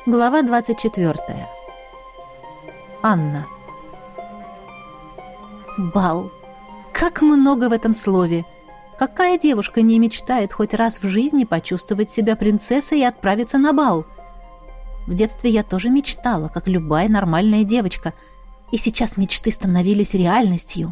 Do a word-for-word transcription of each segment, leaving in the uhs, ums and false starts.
Глава двадцать четвёртая. Анна. Бал. Как много в этом слове! Какая девушка не мечтает хоть раз в жизни почувствовать себя принцессой и отправиться на бал? В детстве я тоже мечтала, как любая нормальная девочка, и сейчас мечты становились реальностью.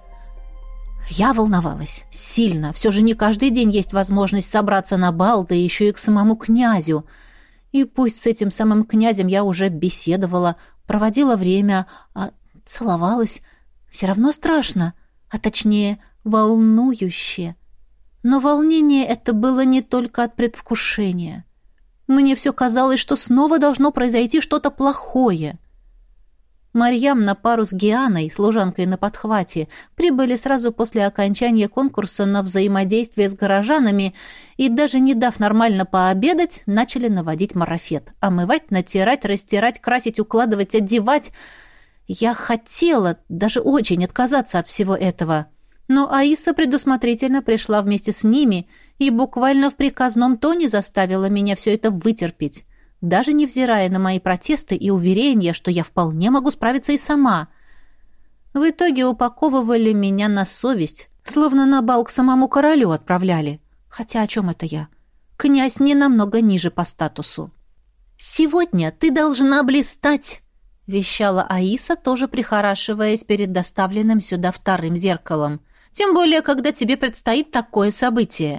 Я волновалась сильно. Все же не каждый день есть возможность собраться на бал, да еще и к самому князю. И пусть с этим самым князем я уже беседовала, проводила время, а целовалась, все равно страшно, а точнее волнующе. Но волнение это было не только от предвкушения. Мне все казалось, что снова должно произойти что-то плохое. Марьям на пару с Гианой, служанкой на подхвате, прибыли сразу после окончания конкурса на взаимодействие с горожанами и, даже не дав нормально пообедать, начали наводить марафет. Омывать, натирать, растирать, красить, укладывать, одевать. Я хотела, даже очень, отказаться от всего этого. Но Аиса предусмотрительно пришла вместе с ними и буквально в приказном тоне заставила меня все это вытерпеть, даже невзирая на мои протесты и уверения, что я вполне могу справиться и сама. В итоге упаковывали меня на совесть, словно на бал к самому королю отправляли. Хотя о чем это я? Князь не намного ниже по статусу. «Сегодня ты должна блистать», — вещала Аиса, тоже прихорашиваясь перед доставленным сюда вторым зеркалом. «Тем более, когда тебе предстоит такое событие».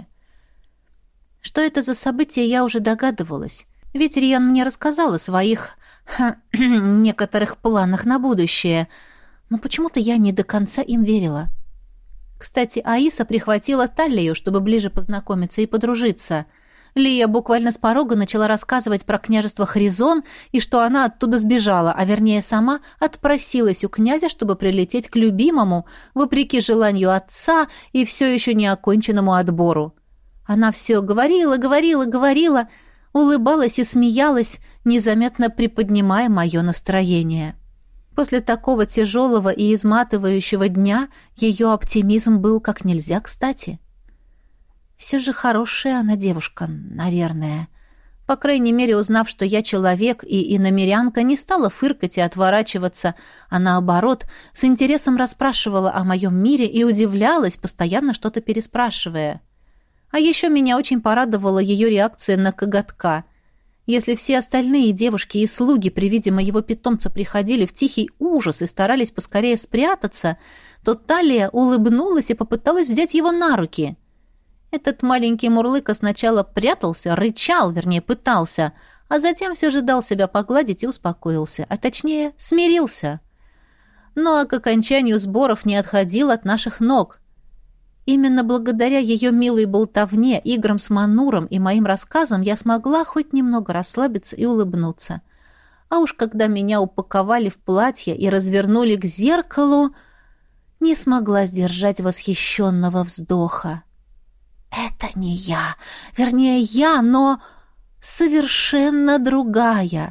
Что это за событие, я уже догадывалась. Ведь Риан мне рассказал о своих ха, некоторых планах на будущее, но почему-то я не до конца им верила. Кстати, Аиса прихватила Талию, чтобы ближе познакомиться и подружиться. Лия буквально с порога начала рассказывать про княжество Хризон и что она оттуда сбежала, а вернее сама отпросилась у князя, чтобы прилететь к любимому, вопреки желанию отца и все еще не оконченному отбору. Она все говорила, говорила, говорила, улыбалась и смеялась, незаметно приподнимая мое настроение. После такого тяжелого и изматывающего дня ее оптимизм был как нельзя кстати. Все же хорошая она девушка, наверное. По крайней мере, узнав, что я человек и иномерянка, не стала фыркать и отворачиваться, а наоборот, с интересом расспрашивала о моем мире и удивлялась, постоянно что-то переспрашивая. А еще меня очень порадовала ее реакция на коготка. Если все остальные девушки и слуги при виде моего питомца приходили в тихий ужас и старались поскорее спрятаться, то Талия улыбнулась и попыталась взять его на руки. Этот маленький мурлыка сначала прятался, рычал, вернее, пытался, а затем все же дал себя погладить и успокоился, а точнее, смирился. Ну а к окончанию сборов не отходил от наших ног. Именно благодаря ее милой болтовне, играм с Мануром и моим рассказам я смогла хоть немного расслабиться и улыбнуться. А уж когда меня упаковали в платье и развернули к зеркалу, не смогла сдержать восхищенного вздоха. «Это не я, вернее, я, но совершенно другая».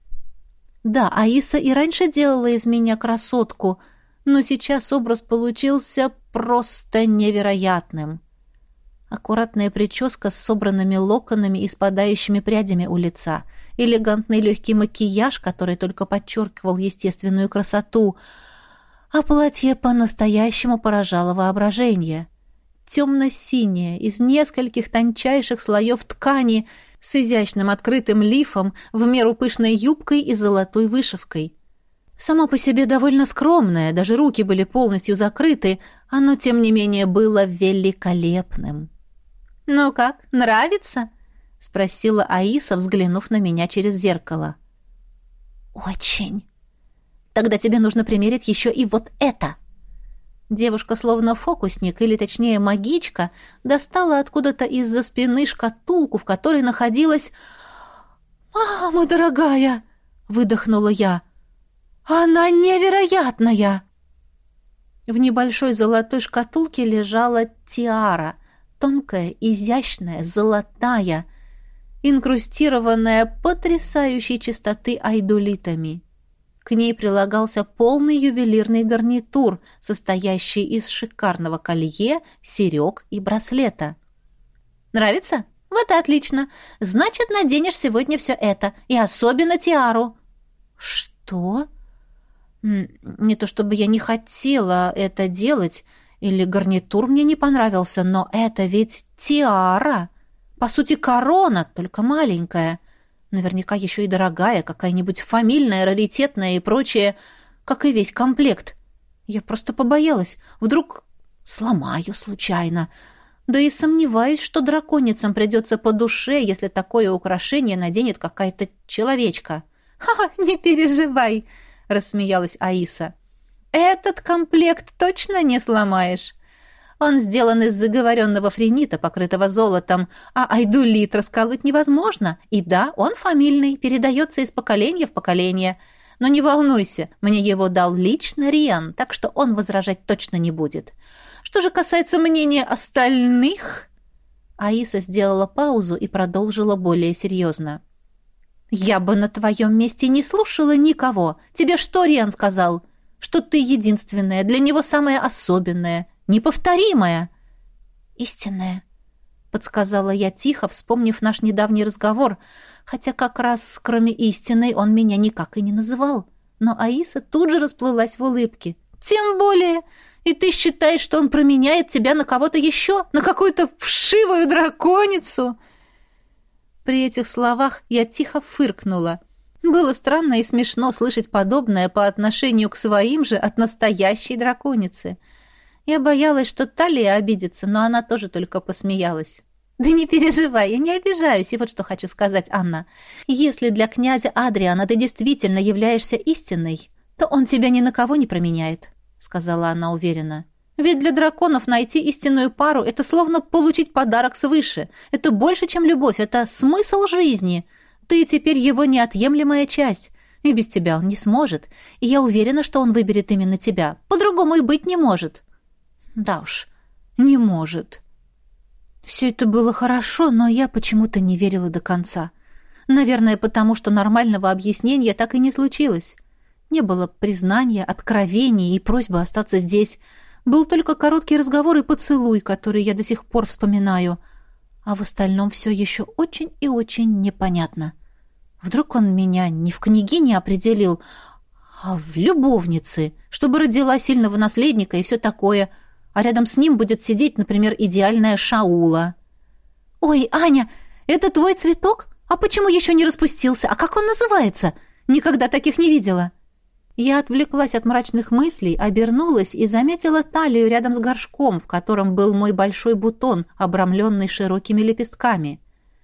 Да, Аиса и раньше делала из меня красотку, но сейчас образ получился просто невероятным. Аккуратная прическа с собранными локонами и спадающими прядями у лица, элегантный легкий макияж, который только подчеркивал естественную красоту, а платье по-настоящему поражало воображение. Темно-синее, из нескольких тончайших слоев ткани, с изящным открытым лифом, в меру пышной юбкой и золотой вышивкой. Само по себе довольно скромное, даже руки были полностью закрыты, оно, тем не менее, было великолепным. «Ну как, нравится?» — спросила Аиса, взглянув на меня через зеркало. «Очень. Тогда тебе нужно примерить еще и вот это». Девушка, словно фокусник, или точнее магичка, достала откуда-то из-за спины шкатулку, в которой находилась... «Мама дорогая!» — выдохнула я. «Она невероятная!» В небольшой золотой шкатулке лежала тиара, тонкая, изящная, золотая, инкрустированная потрясающей чистоты айдолитами. К ней прилагался полный ювелирный гарнитур, состоящий из шикарного колье, серег и браслета. «Нравится?» Вот и отлично. Значит, наденешь сегодня все это, и особенно тиару». «Что?» «Не то чтобы я не хотела это делать, или гарнитур мне не понравился, но это ведь тиара. По сути, корона, только маленькая. Наверняка еще и дорогая, какая-нибудь фамильная, раритетная и прочее, как и весь комплект. Я просто побоялась. Вдруг сломаю случайно. Да и сомневаюсь, что драконицам придется по душе, если такое украшение наденет какая-то человечка». «Ха, не переживай», — рассмеялась Аиса. «Этот комплект точно не сломаешь. Он сделан из заговоренного френита, покрытого золотом, а айдулит расколоть невозможно. И да, он фамильный, передается из поколения в поколение. Но не волнуйся, мне его дал лично Риан, так что он возражать точно не будет. Что же касается мнения остальных...» Аиса сделала паузу и продолжила более серьезно. «Я бы на твоем месте не слушала никого. Тебе что Риан сказал? Что ты единственная, для него самая особенная, неповторимая». «Истинная», — подсказала я тихо, вспомнив наш недавний разговор, хотя как раз кроме истинной он меня никак и не называл. Но Аиса тут же расплылась в улыбке. «Тем более! И ты считаешь, что он променяет тебя на кого-то еще? На какую-то вшивую драконицу?» При этих словах я тихо фыркнула. Было странно и смешно слышать подобное по отношению к своим же от настоящей драконицы. Я боялась, что Талия обидится, но она тоже только посмеялась. «Да не переживай, я не обижаюсь, и вот что хочу сказать, Анна. Если для князя Адриана ты действительно являешься истинной, то он тебя ни на кого не променяет», — сказала она уверенно. «Ведь для драконов найти истинную пару — это словно получить подарок свыше. Это больше, чем любовь, это смысл жизни. Ты теперь его неотъемлемая часть, и без тебя он не сможет. И я уверена, что он выберет именно тебя. По-другому и быть не может». «Да уж, не может». Все это было хорошо, но я почему-то не верила до конца. Наверное, потому что нормального объяснения так и не случилось. Не было признания, откровений и просьбы остаться здесь. Был только короткий разговор и поцелуй, который я до сих пор вспоминаю. А в остальном все еще очень и очень непонятно. Вдруг он меня не в княгине определил, а в любовнице, чтобы родила сильного наследника и все такое, а рядом с ним будет сидеть, например, идеальная Шаула. «Ой, Аня, это твой цветок? А почему еще не распустился? А как он называется? Никогда таких не видела». Я отвлеклась от мрачных мыслей, обернулась и заметила талию рядом с горшком, в котором был мой большой бутон, обрамленный широкими лепестками.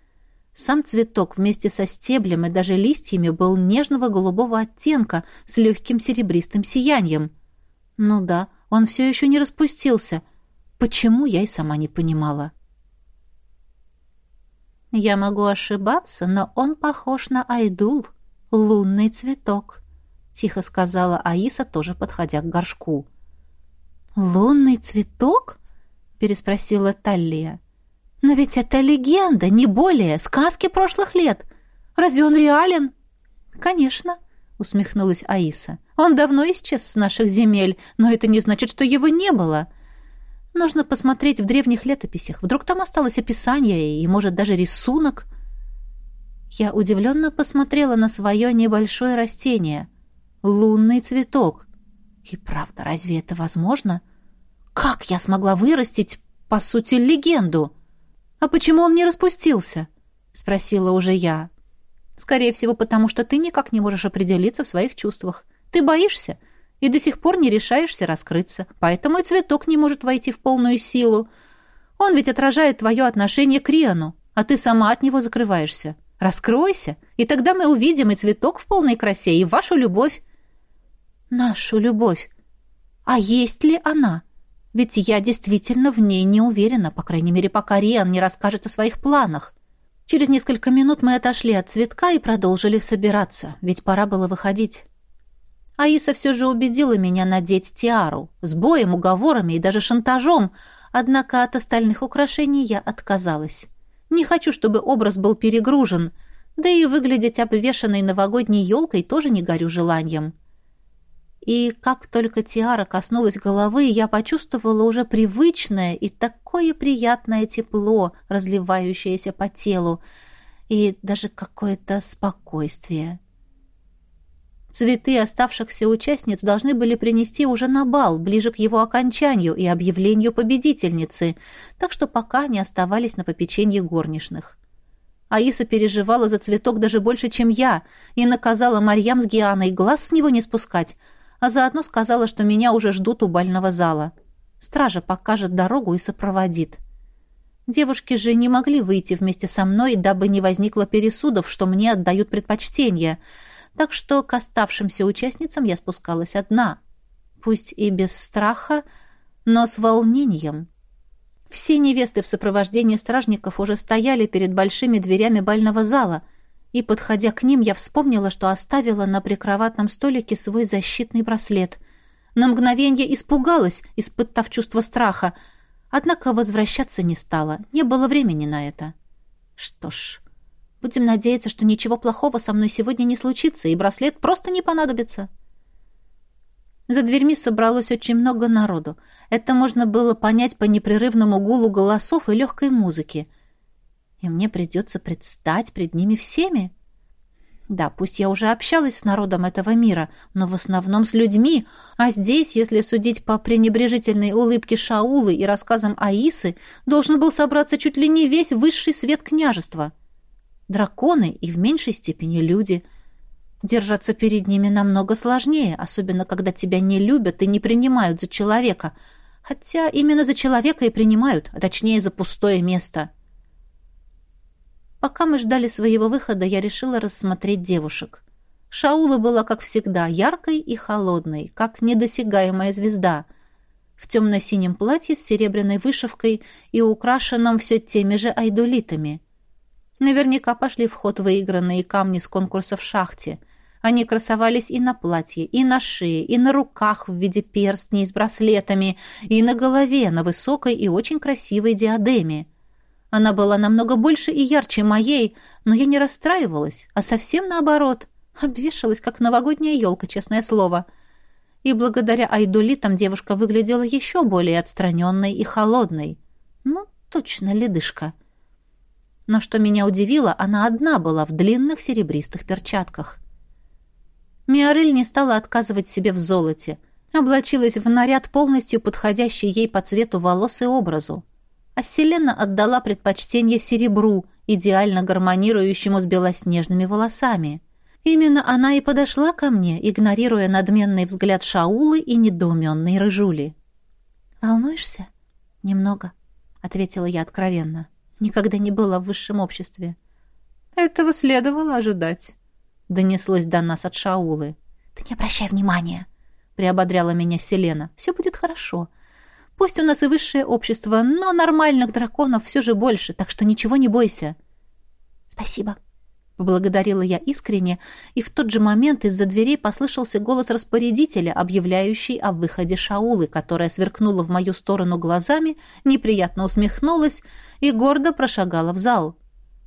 Сам цветок вместе со стеблем и даже листьями был нежного голубого оттенка с легким серебристым сиянием. Ну да, он все еще не распустился. Почему, я и сама не понимала. «Я могу ошибаться, но он похож на айдул, лунный цветок», — тихо сказала Аиса, тоже подходя к горшку. «Лунный цветок?» — переспросила Таллия. «Но ведь это легенда, не более, сказки прошлых лет. Разве он реален?» «Конечно», — усмехнулась Аиса. «Он давно исчез с наших земель, но это не значит, что его не было. Нужно посмотреть в древних летописях. Вдруг там осталось описание и, может, даже рисунок». Я удивленно посмотрела на свое небольшое растение. Лунный цветок. И правда, разве это возможно? Как я смогла вырастить, по сути, легенду? «А почему он не распустился?» — спросила уже я. «Скорее всего, потому что ты никак не можешь определиться в своих чувствах. Ты боишься и до сих пор не решаешься раскрыться, поэтому и цветок не может войти в полную силу. Он ведь отражает твое отношение к Риану, а ты сама от него закрываешься. Раскройся, и тогда мы увидим и цветок в полной красе, и вашу любовь». «Нашу любовь? А есть ли она? Ведь я действительно в ней не уверена, по крайней мере, пока Риан не расскажет о своих планах». Через несколько минут мы отошли от цветка и продолжили собираться, ведь пора было выходить. Аиса все же убедила меня надеть тиару, с боем, уговорами и даже шантажом, однако от остальных украшений я отказалась. Не хочу, чтобы образ был перегружен, да и выглядеть обвешанной новогодней елкой тоже не горю желанием. И как только тиара коснулась головы, я почувствовала уже привычное и такое приятное тепло, разливающееся по телу, и даже какое-то спокойствие. Цветы оставшихся участниц должны были принести уже на бал, ближе к его окончанию и объявлению победительницы, так что пока они оставались на попечении горничных. Аиса переживала за цветок даже больше, чем я, и наказала Марьям с Гианой глаз с него не спускать, а заодно сказала, что меня уже ждут у бального зала. Стража покажет дорогу и сопроводит. Девушки же не могли выйти вместе со мной, дабы не возникло пересудов, что мне отдают предпочтение, так что к оставшимся участницам я спускалась одна, пусть и без страха, но с волнением. Все невесты в сопровождении стражников уже стояли перед большими дверями бального зала, и, подходя к ним, я вспомнила, что оставила на прикроватном столике свой защитный браслет. На мгновенье испугалась, испытав чувство страха, однако возвращаться не стала, не было времени на это. Что ж, будем надеяться, что ничего плохого со мной сегодня не случится, и браслет просто не понадобится. За дверьми собралось очень много народу. Это можно было понять по непрерывному гулу голосов и легкой музыке. И мне придется предстать пред ними всеми. Да, пусть я уже общалась с народом этого мира, но в основном с людьми, а здесь, если судить по пренебрежительной улыбке Шаулы и рассказам Аисы, должен был собраться чуть ли не весь высший свет княжества. Драконы и в меньшей степени люди. Держаться перед ними намного сложнее, особенно когда тебя не любят и не принимают за человека, хотя именно за человека и принимают, а точнее за пустое место. Пока мы ждали своего выхода, я решила рассмотреть девушек. Шаула была, как всегда, яркой и холодной, как недосягаемая звезда, в темно-синем платье с серебряной вышивкой и украшенном все теми же айдолитами. Наверняка пошли в ход выигранные камни с конкурса в шахте. Они красовались и на платье, и на шее, и на руках в виде перстней с браслетами, и на голове, на высокой и очень красивой диадеме. Она была намного больше и ярче моей, но я не расстраивалась, а совсем наоборот. Обвешалась, как новогодняя елка, честное слово. И благодаря айдолитам девушка выглядела еще более отстраненной и холодной. Ну, точно ледышка. Но что меня удивило, она одна была в длинных серебристых перчатках. Миорель не стала отказывать себе в золоте. Облачилась в наряд, полностью подходящий ей по цвету волос и образу. А Селена отдала предпочтение серебру, идеально гармонирующему с белоснежными волосами. Именно она и подошла ко мне, игнорируя надменный взгляд Шаулы и недоуменной Рыжули. «Волнуешься?» «Немного», — ответила я откровенно. «Никогда не была в высшем обществе». «Этого следовало ожидать», — донеслось до нас от Шаулы. «Ты не обращай внимания», — приободряла меня Селена. «Все будет хорошо. Пусть у нас и высшее общество, но нормальных драконов все же больше, так что ничего не бойся». «Спасибо», — поблагодарила я искренне, и в тот же момент из-за дверей послышался голос распорядителя, объявляющий о выходе Шаулы, которая сверкнула в мою сторону глазами, неприятно усмехнулась и гордо прошагала в зал.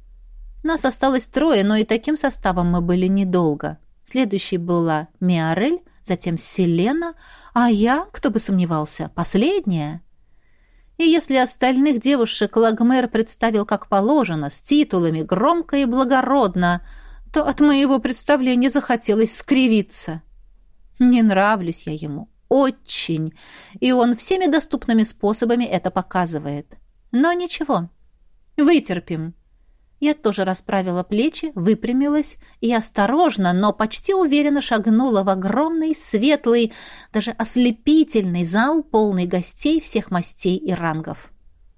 Нас осталось трое, но и таким составом мы были недолго. Следующей была Миорель, затем Селена, а я, кто бы сомневался, последняя. И если остальных девушек Лагмер представил как положено, с титулами, громко и благородно, то от моего представления захотелось скривиться. Не нравлюсь я ему. Очень. И он всеми доступными способами это показывает. Но ничего. Вытерпим. Я тоже расправила плечи, выпрямилась и осторожно, но почти уверенно шагнула в огромный, светлый, даже ослепительный зал, полный гостей всех мастей и рангов.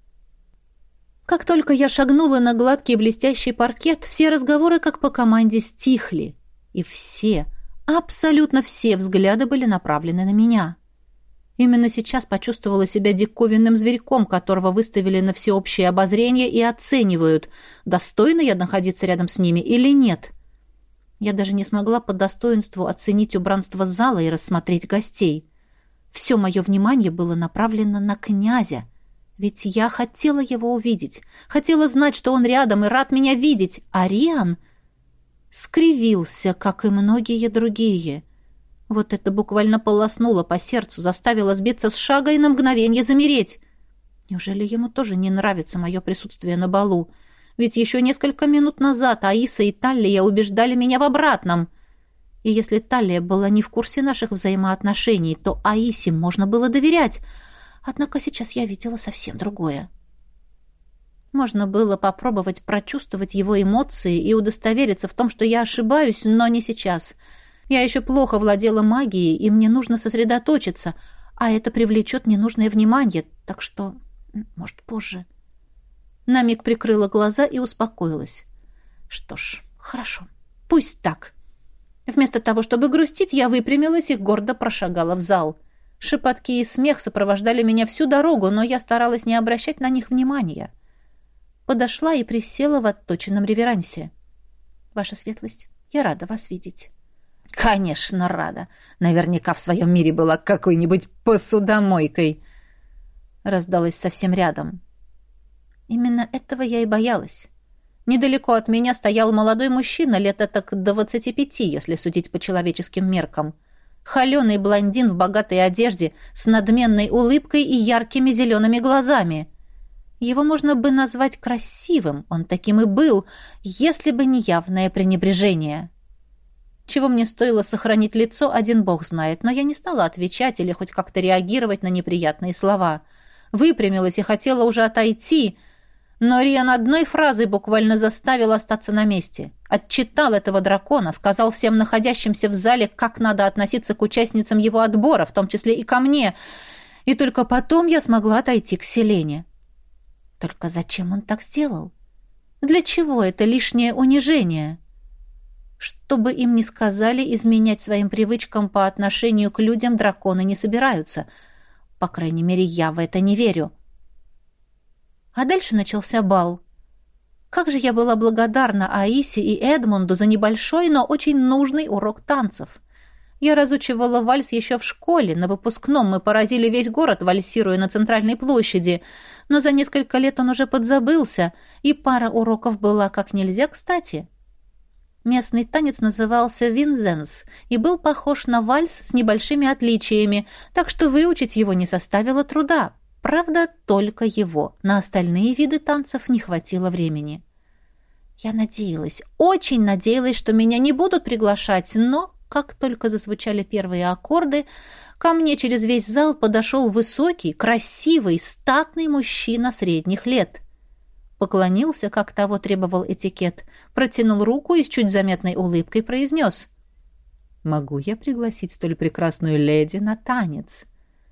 Как только я шагнула на гладкий блестящий паркет, все разговоры, как по команде, стихли. И все, абсолютно все взгляды были направлены на меня. Именно сейчас почувствовала себя диковинным зверьком, которого выставили на всеобщее обозрение и оценивают, достойна я находиться рядом с ними или нет. Я даже не смогла по достоинству оценить убранство зала и рассмотреть гостей. Все мое внимание было направлено на князя, ведь я хотела его увидеть, хотела знать, что он рядом и рад меня видеть, а Риан скривился, как и многие другие. Вот это буквально полоснуло по сердцу, заставило сбиться с шага и на мгновение замереть. Неужели ему тоже не нравится мое присутствие на балу? Ведь еще несколько минут назад Аиса и Таллия убеждали меня в обратном. И если Таллия была не в курсе наших взаимоотношений, то Аисе можно было доверять. Однако сейчас я видела совсем другое. Можно было попробовать прочувствовать его эмоции и удостовериться в том, что я ошибаюсь, но не сейчас. Я еще плохо владела магией, и мне нужно сосредоточиться, а это привлечет ненужное внимание, так что, может, позже. На миг прикрыла глаза и успокоилась. Что ж, хорошо, пусть так. Вместо того, чтобы грустить, я выпрямилась и гордо прошагала в зал. Шепотки и смех сопровождали меня всю дорогу, но я старалась не обращать на них внимания. Подошла и присела в отточенном реверансе. «Ваша светлость, я рада вас видеть». «Конечно, рада. Наверняка в своем мире была какой-нибудь посудомойкой». Раздалась совсем рядом. Именно этого я и боялась. Недалеко от меня стоял молодой мужчина, лет этак двадцати пяти, если судить по человеческим меркам. Холеный блондин в богатой одежде, с надменной улыбкой и яркими зелеными глазами. Его можно бы назвать красивым, он таким и был, если бы не явное пренебрежение. Чего мне стоило сохранить лицо, один бог знает, но я не стала отвечать или хоть как-то реагировать на неприятные слова. Выпрямилась и хотела уже отойти, но Риан одной фразой буквально заставил остаться на месте. Отчитал этого дракона, сказал всем находящимся в зале, как надо относиться к участницам его отбора, в том числе и ко мне, и только потом я смогла отойти к Селене. Только зачем он так сделал? Для чего это лишнее унижение? Чтобы им не сказали, изменять своим привычкам по отношению к людям драконы не собираются. По крайней мере, я в это не верю. А дальше начался бал. Как же я была благодарна Аисе и Эдмунду за небольшой, но очень нужный урок танцев. Я разучивала вальс еще в школе, на выпускном мы поразили весь город, вальсируя на центральной площади, но за несколько лет он уже подзабылся, и пара уроков была как нельзя кстати. Местный танец назывался винзенс и был похож на вальс с небольшими отличиями, так что выучить его не составило труда. Правда, только его. На остальные виды танцев не хватило времени. Я надеялась, очень надеялась, что меня не будут приглашать, но, как только зазвучали первые аккорды, ко мне через весь зал подошел высокий, красивый, статный мужчина средних лет. Поклонился, как того требовал этикет, протянул руку и с чуть заметной улыбкой произнес: «Могу я пригласить столь прекрасную леди на танец?»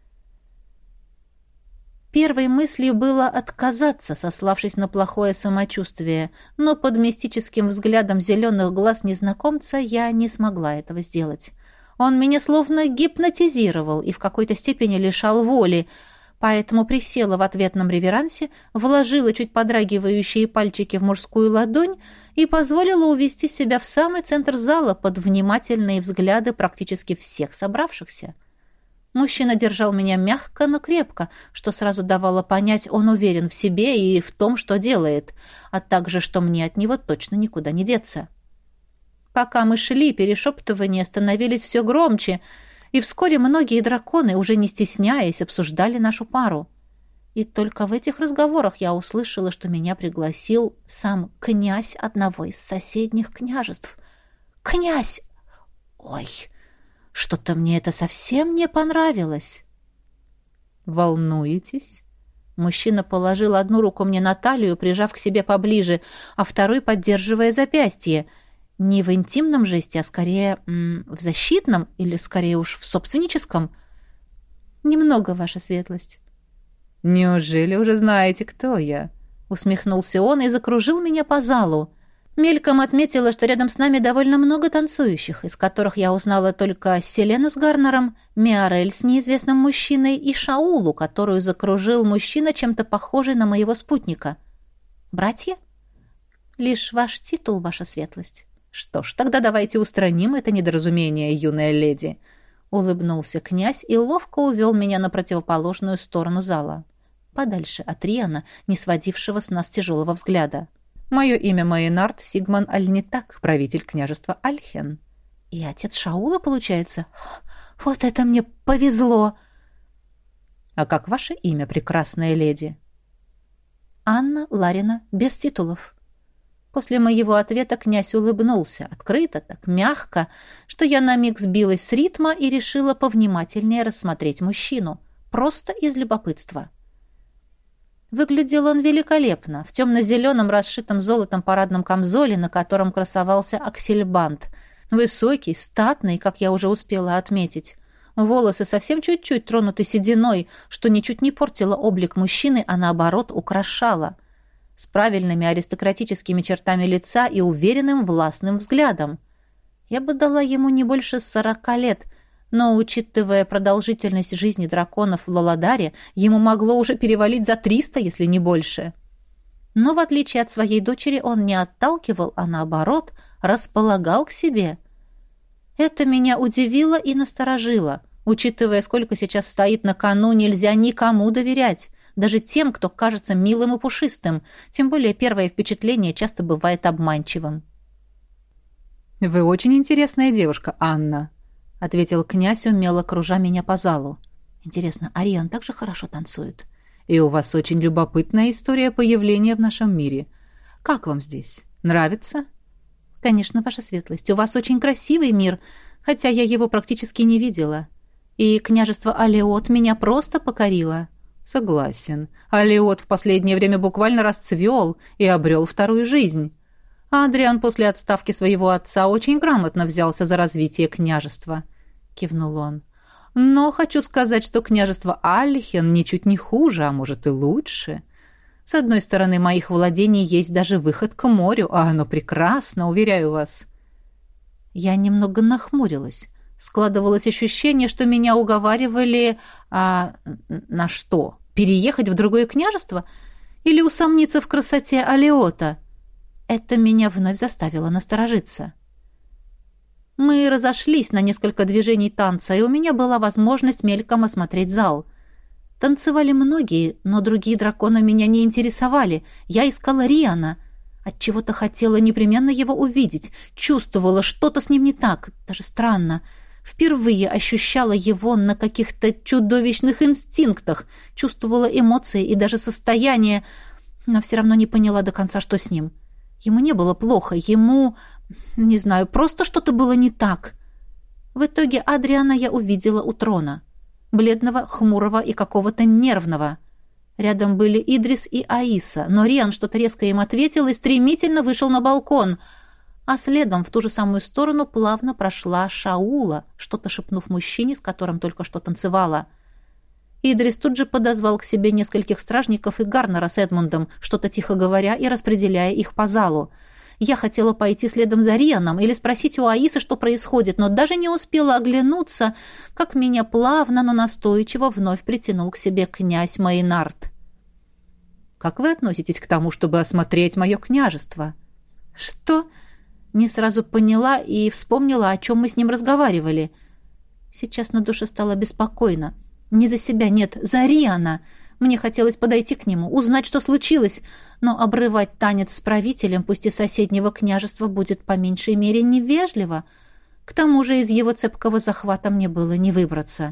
Первой мыслью было отказаться, сославшись на плохое самочувствие, но под мистическим взглядом зеленых глаз незнакомца я не смогла этого сделать. Он меня словно гипнотизировал и в какой-то степени лишал воли, поэтому присела в ответном реверансе, вложила чуть подрагивающие пальчики в мужскую ладонь и позволила увести себя в самый центр зала под внимательные взгляды практически всех собравшихся. Мужчина держал меня мягко, но крепко, что сразу давало понять, он уверен в себе и в том, что делает, а также, что мне от него точно никуда не деться. Пока мы шли, перешептывания становились все громче, и вскоре многие драконы, уже не стесняясь, обсуждали нашу пару. И только в этих разговорах я услышала, что меня пригласил сам князь одного из соседних княжеств. «Князь! Ой!» Что-то мне это совсем не понравилось. «Волнуетесь?» Мужчина положил одну руку мне на талию, прижав к себе поближе, а второй поддерживая запястье. Не в интимном жесте, а скорее м, в защитном или, скорее уж, в собственническом. «Немного, ваша светлость». «Неужели уже знаете, кто я?» Усмехнулся он и закружил меня по залу. Мельком отметила, что рядом с нами довольно много танцующих, из которых я узнала только Селену с Гарнером, Миорель с неизвестным мужчиной и Шаулу, которую закружил мужчина, чем-то похожий на моего спутника. «Братья?» «Лишь ваш титул, ваша светлость». «Что ж, тогда давайте устраним это недоразумение, юная леди», — улыбнулся князь и ловко увел меня на противоположную сторону зала, подальше от Риана, не сводившего с нас тяжелого взгляда. «Мое имя Маенард Сигман Альнитак, правитель княжества Альхен». «И отец Шаула, получается?» Вот это мне повезло!» «А как ваше имя, прекрасная леди?» «Анна Ларина, без титулов». После моего ответа князь улыбнулся, открыто, так мягко, что я на миг сбилась с ритма и решила повнимательнее рассмотреть мужчину, просто из любопытства. Выглядел он великолепно, в темно-зеленом расшитом золотом парадном камзоле, на котором красовался аксельбант. Высокий, статный, как я уже успела отметить. Волосы совсем чуть-чуть тронуты сединой, что ничуть не портило облик мужчины, а наоборот украшало. С правильными аристократическими чертами лица и уверенным властным взглядом. Я бы дала ему не больше сорока лет, но, учитывая продолжительность жизни драконов в Лаладаре, ему могло уже перевалить за триста, если не больше. Но, в отличие от своей дочери, он не отталкивал, а, наоборот, располагал к себе. Это меня удивило и насторожило. Учитывая, сколько сейчас стоит на кону, нельзя никому доверять, даже тем, кто кажется милым и пушистым, тем более первое впечатление часто бывает обманчивым. «Вы очень интересная девушка, Анна», — ответил князь, умело кружа меня по залу. «Интересно, Ариан так же хорошо танцует?» «И у вас очень любопытная история появления в нашем мире. Как вам здесь? Нравится?» «Конечно, ваша светлость, у вас очень красивый мир, хотя я его практически не видела. И княжество Алиот меня просто покорило». «Согласен. Алиот в последнее время буквально расцвел и обрел вторую жизнь. А Адриан после отставки своего отца очень грамотно взялся за развитие княжества», — кивнул он. «Но хочу сказать, что княжество Альхен ничуть не хуже, а может и лучше. С одной стороны, моих владений есть даже выход к морю, а оно прекрасно, уверяю вас». Я немного нахмурилась. Складывалось ощущение, что меня уговаривали... А на что? Переехать в другое княжество? Или усомниться в красоте Алиота? Это меня вновь заставило насторожиться. Мы разошлись на несколько движений танца, и у меня была возможность мельком осмотреть зал. Танцевали многие, но другие драконы меня не интересовали. Я искала Риана. Отчего-то хотела непременно его увидеть. Чувствовала, что-то с ним не так. Даже странно. Впервые ощущала его на каких-то чудовищных инстинктах. Чувствовала эмоции и даже состояние, но все равно не поняла до конца, что с ним. Ему не было плохо. Ему, не знаю, просто что-то было не так. В итоге Адриана я увидела у трона. Бледного, хмурого и какого-то нервного. Рядом были Идрис и Аиса, но Риан что-то резко им ответил и стремительно вышел на балкон, а следом в ту же самую сторону плавно прошла Шаула, что-то шепнув мужчине, с которым только что танцевала. Идрис тут же подозвал к себе нескольких стражников и Гарнера с Эдмундом, что-то тихо говоря и распределяя их по залу. Я хотела пойти следом за Рианом или спросить у Аисы, что происходит, но даже не успела оглянуться, как меня плавно, но настойчиво вновь притянул к себе князь Мейнард. «Как вы относитесь к тому, чтобы осмотреть мое княжество?» «Что?» Не сразу поняла и вспомнила, о чем мы с ним разговаривали. Сейчас на душе стало беспокойно. Не за себя, нет, за Риана. Мне хотелось подойти к нему, узнать, что случилось, но обрывать танец с правителем, пусть и соседнего княжества, будет по меньшей мере невежливо. К тому же из его цепкого захвата мне было не выбраться.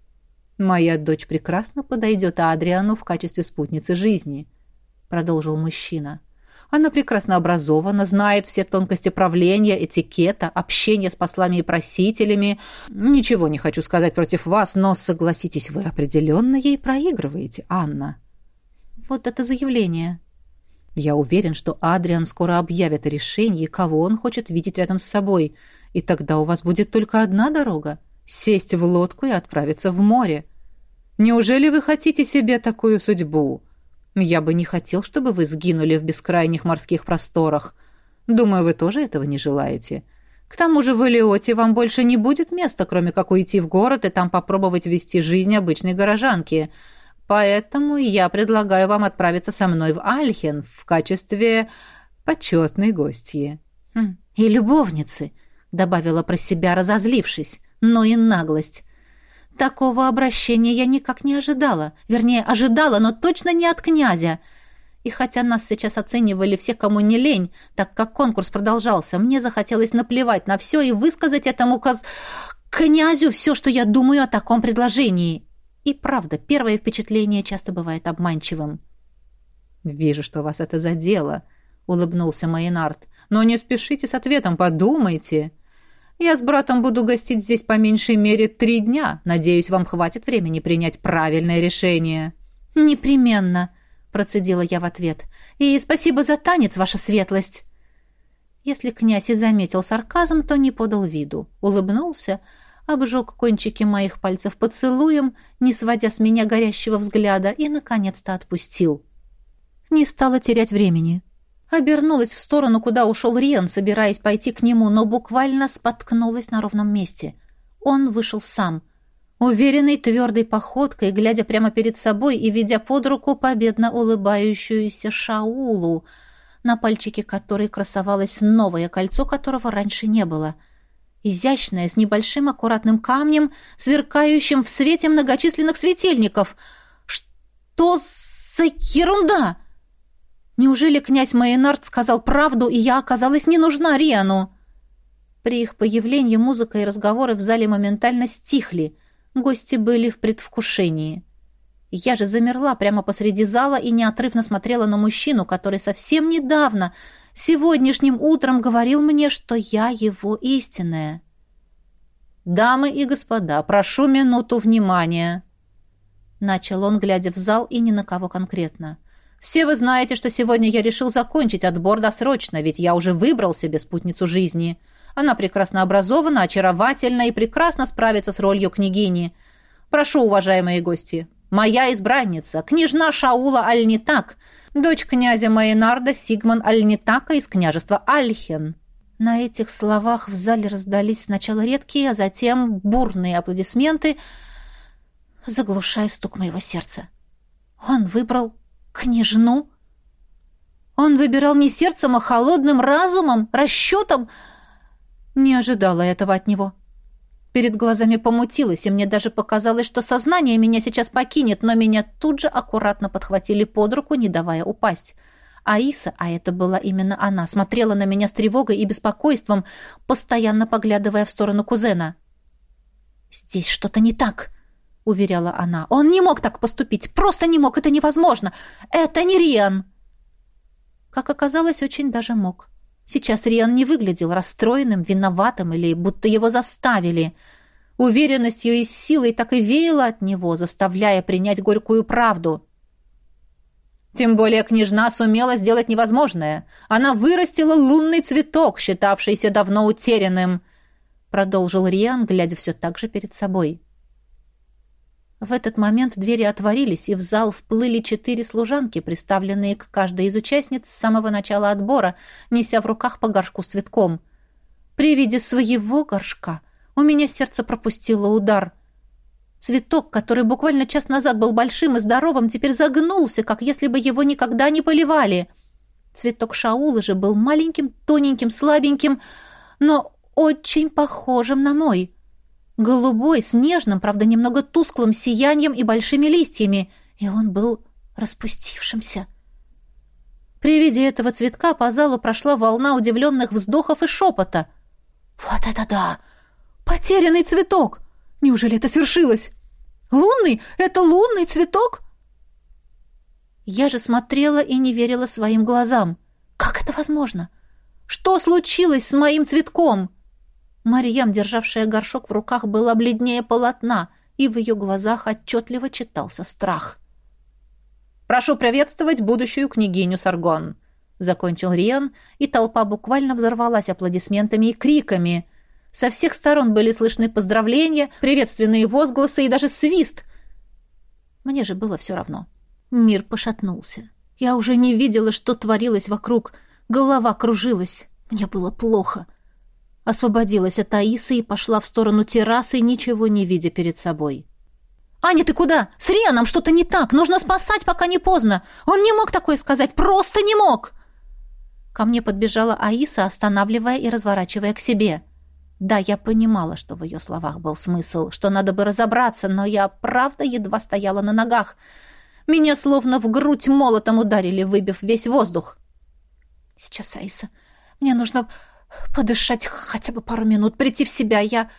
«Моя дочь прекрасно подойдет Адриану в качестве спутницы жизни», — продолжил мужчина. «Она прекрасно образована, знает все тонкости правления, этикета, общения с послами и просителями. Ничего не хочу сказать против вас, но, согласитесь, вы определенно ей проигрываете, Анна». «Вот это заявление». «Я уверен, что Адриан скоро объявит о решении, кого он хочет видеть рядом с собой, и тогда у вас будет только одна дорога — сесть в лодку и отправиться в море. Неужели вы хотите себе такую судьбу? Я бы не хотел, чтобы вы сгинули в бескрайних морских просторах. Думаю, вы тоже этого не желаете. К тому же в Элиоте вам больше не будет места, кроме как уйти в город и там попробовать вести жизнь обычной горожанки. Поэтому я предлагаю вам отправиться со мной в Альхен в качестве почетной гостьи». Хм. «И любовницы», — добавила про себя, разозлившись. «Ну и наглость». Такого обращения я никак не ожидала. Вернее, ожидала, но точно не от князя. И хотя нас сейчас оценивали все, кому не лень, так как конкурс продолжался, мне захотелось наплевать на все и высказать этому коз... князю все, что я думаю о таком предложении. И правда, первое впечатление часто бывает обманчивым. «Вижу, что вас это задело», — улыбнулся Мейнард. «Но не спешите с ответом, подумайте. Я с братом буду гостить здесь по меньшей мере три дня. Надеюсь, вам хватит времени принять правильное решение». «Непременно», — процедила я в ответ. «И спасибо за танец, ваша светлость». Если князь и заметил сарказм, то не подал виду. Улыбнулся, обжег кончики моих пальцев поцелуем, не сводя с меня горящего взгляда, и, наконец-то, отпустил. Не стала терять времени. Обернулась в сторону, куда ушел Риан, собираясь пойти к нему, но буквально споткнулась на ровном месте. Он вышел сам, уверенной твердой походкой, глядя прямо перед собой и ведя под руку победно улыбающуюся Шаулу, на пальчике которой красовалось новое кольцо, которого раньше не было. Изящное, с небольшим аккуратным камнем, сверкающим в свете многочисленных светильников. Что за ерунда? Неужели князь Мейнард сказал правду, и я оказалась не нужна Риану? При их появлении музыка и разговоры в зале моментально стихли. Гости были в предвкушении. Я же замерла прямо посреди зала и неотрывно смотрела на мужчину, который совсем недавно, сегодняшним утром, говорил мне, что я его истинная. «Дамы и господа, прошу минуту внимания», — начал он, глядя в зал и ни на кого конкретно. «Все вы знаете, что сегодня я решил закончить отбор досрочно, ведь я уже выбрал себе спутницу жизни. Она прекрасно образована, очаровательна и прекрасно справится с ролью княгини. Прошу, уважаемые гости, моя избранница, княжна Шаула Альнитак, дочь князя Мейнарда Сигман Альнитака из княжества Альхен». На этих словах в зале раздались сначала редкие, а затем бурные аплодисменты, заглушая стук моего сердца. Он выбрал княжну? Он выбирал не сердцем, а холодным разумом, расчетом. Не ожидала этого от него. Перед глазами помутилось, и мне даже показалось, что сознание меня сейчас покинет, но меня тут же аккуратно подхватили под руку, не давая упасть. Аиса, а это была именно она, смотрела на меня с тревогой и беспокойством, постоянно поглядывая в сторону кузена. «Здесь что-то не так», — уверяла она. «Он не мог так поступить, просто не мог, это невозможно. Это не Риан». Как оказалось, очень даже мог. Сейчас Риан не выглядел расстроенным, виноватым или будто его заставили. Уверенностью и силой так и веяло от него, заставляя принять горькую правду. Тем более княжна сумела сделать невозможное. Она вырастила лунный цветок, считавшийся давно утерянным, продолжил Риан, глядя все так же перед собой. В этот момент двери отворились, и в зал вплыли четыре служанки, приставленные к каждой из участниц с самого начала отбора, неся в руках по горшку с цветком. При виде своего горшка у меня сердце пропустило удар. Цветок, который буквально час назад был большим и здоровым, теперь загнулся, как если бы его никогда не поливали. Цветок Шаулы же был маленьким, тоненьким, слабеньким, но очень похожим на мой. Голубой, с нежным, правда, немного тусклым сиянием и большими листьями, и он был распустившимся. При виде этого цветка по залу прошла волна удивленных вздохов и шепота. «Вот это да! Потерянный цветок! Неужели это свершилось? Лунный? Это лунный цветок?» Я же смотрела и не верила своим глазам. «Как это возможно? Что случилось с моим цветком?» Марьям, державшая горшок в руках, была бледнее полотна, и в ее глазах отчетливо читался страх. «Прошу приветствовать будущую княгиню Саргон», — закончил Риан, и толпа буквально взорвалась аплодисментами и криками. Со всех сторон были слышны поздравления, приветственные возгласы и даже свист. Мне же было все равно. Мир пошатнулся. Я уже не видела, что творилось вокруг. Голова кружилась. Мне было плохо. Освободилась от Аисы и пошла в сторону террасы, ничего не видя перед собой. «Аня, ты куда? С Рианом что-то не так. Нужно спасать, пока не поздно. Он не мог такое сказать. Просто не мог!» Ко мне подбежала Аиса, останавливая и разворачивая к себе. Да, я понимала, что в ее словах был смысл, что надо бы разобраться, но я, правда, едва стояла на ногах. Меня словно в грудь молотом ударили, выбив весь воздух. «Сейчас, Аиса, мне нужно подышать хотя бы пару минут, прийти в себя. Я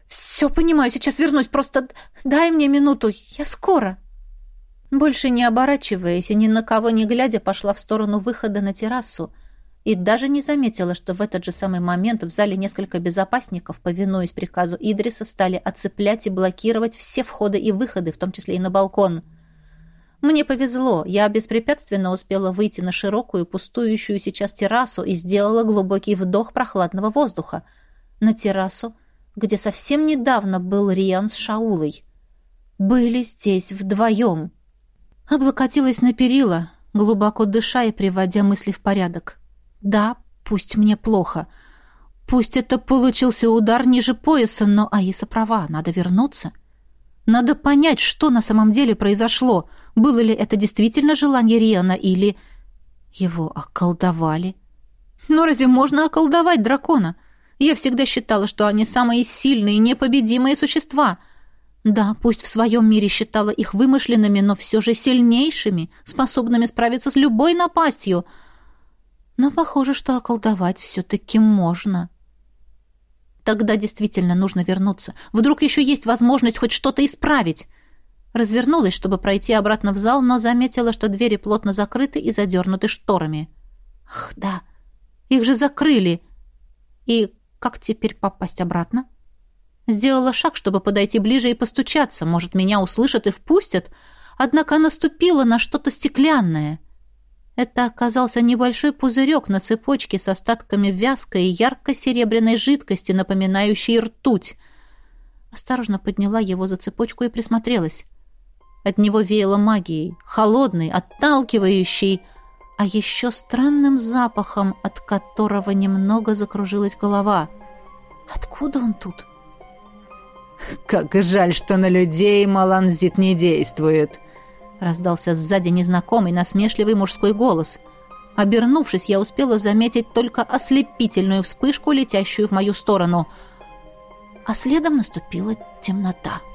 «Все понимаю, сейчас вернусь, просто дай мне минуту, я скоро». Больше не оборачиваясь и ни на кого не глядя, пошла в сторону выхода на террасу и даже не заметила, что в этот же самый момент в зале несколько безопасников, повинуясь приказу Идриса, стали оцеплять и блокировать все входы и выходы, в том числе и на балкон. Мне повезло, я беспрепятственно успела выйти на широкую, пустующую сейчас террасу и сделала глубокий вдох прохладного воздуха. На террасу, где совсем недавно был Риан с Шаулой. Были здесь вдвоем. Облокотилась на перила, глубоко дыша и приводя мысли в порядок. Да, пусть мне плохо. Пусть это получился удар ниже пояса, но Аиса права, надо вернуться. Надо понять, что на самом деле произошло. Было ли это действительно желание Риана или его околдовали? Но разве можно околдовать дракона? Я всегда считала, что они самые сильные и непобедимые существа. Да, пусть в своем мире считала их вымышленными, но все же сильнейшими, способными справиться с любой напастью. Но похоже, что околдовать все-таки можно. Тогда действительно нужно вернуться. Вдруг еще есть возможность хоть что-то исправить. Развернулась, чтобы пройти обратно в зал, но заметила, что двери плотно закрыты и задернуты шторами. Ах, да, их же закрыли. И как теперь попасть обратно? Сделала шаг, чтобы подойти ближе и постучаться. Может, меня услышат и впустят. Однако наступила на что-то стеклянное. Это оказался небольшой пузырек на цепочке с остатками вязкой и ярко-серебряной жидкости, напоминающей ртуть. Осторожно подняла его за цепочку и присмотрелась. От него веяло магией, холодной, отталкивающей, а еще странным запахом, от которого немного закружилась голова. Откуда он тут? «Как жаль, что на людей маланзит не действует!» Раздался сзади незнакомый насмешливый мужской голос. Обернувшись, я успела заметить только ослепительную вспышку, летящую в мою сторону. А следом наступила темнота.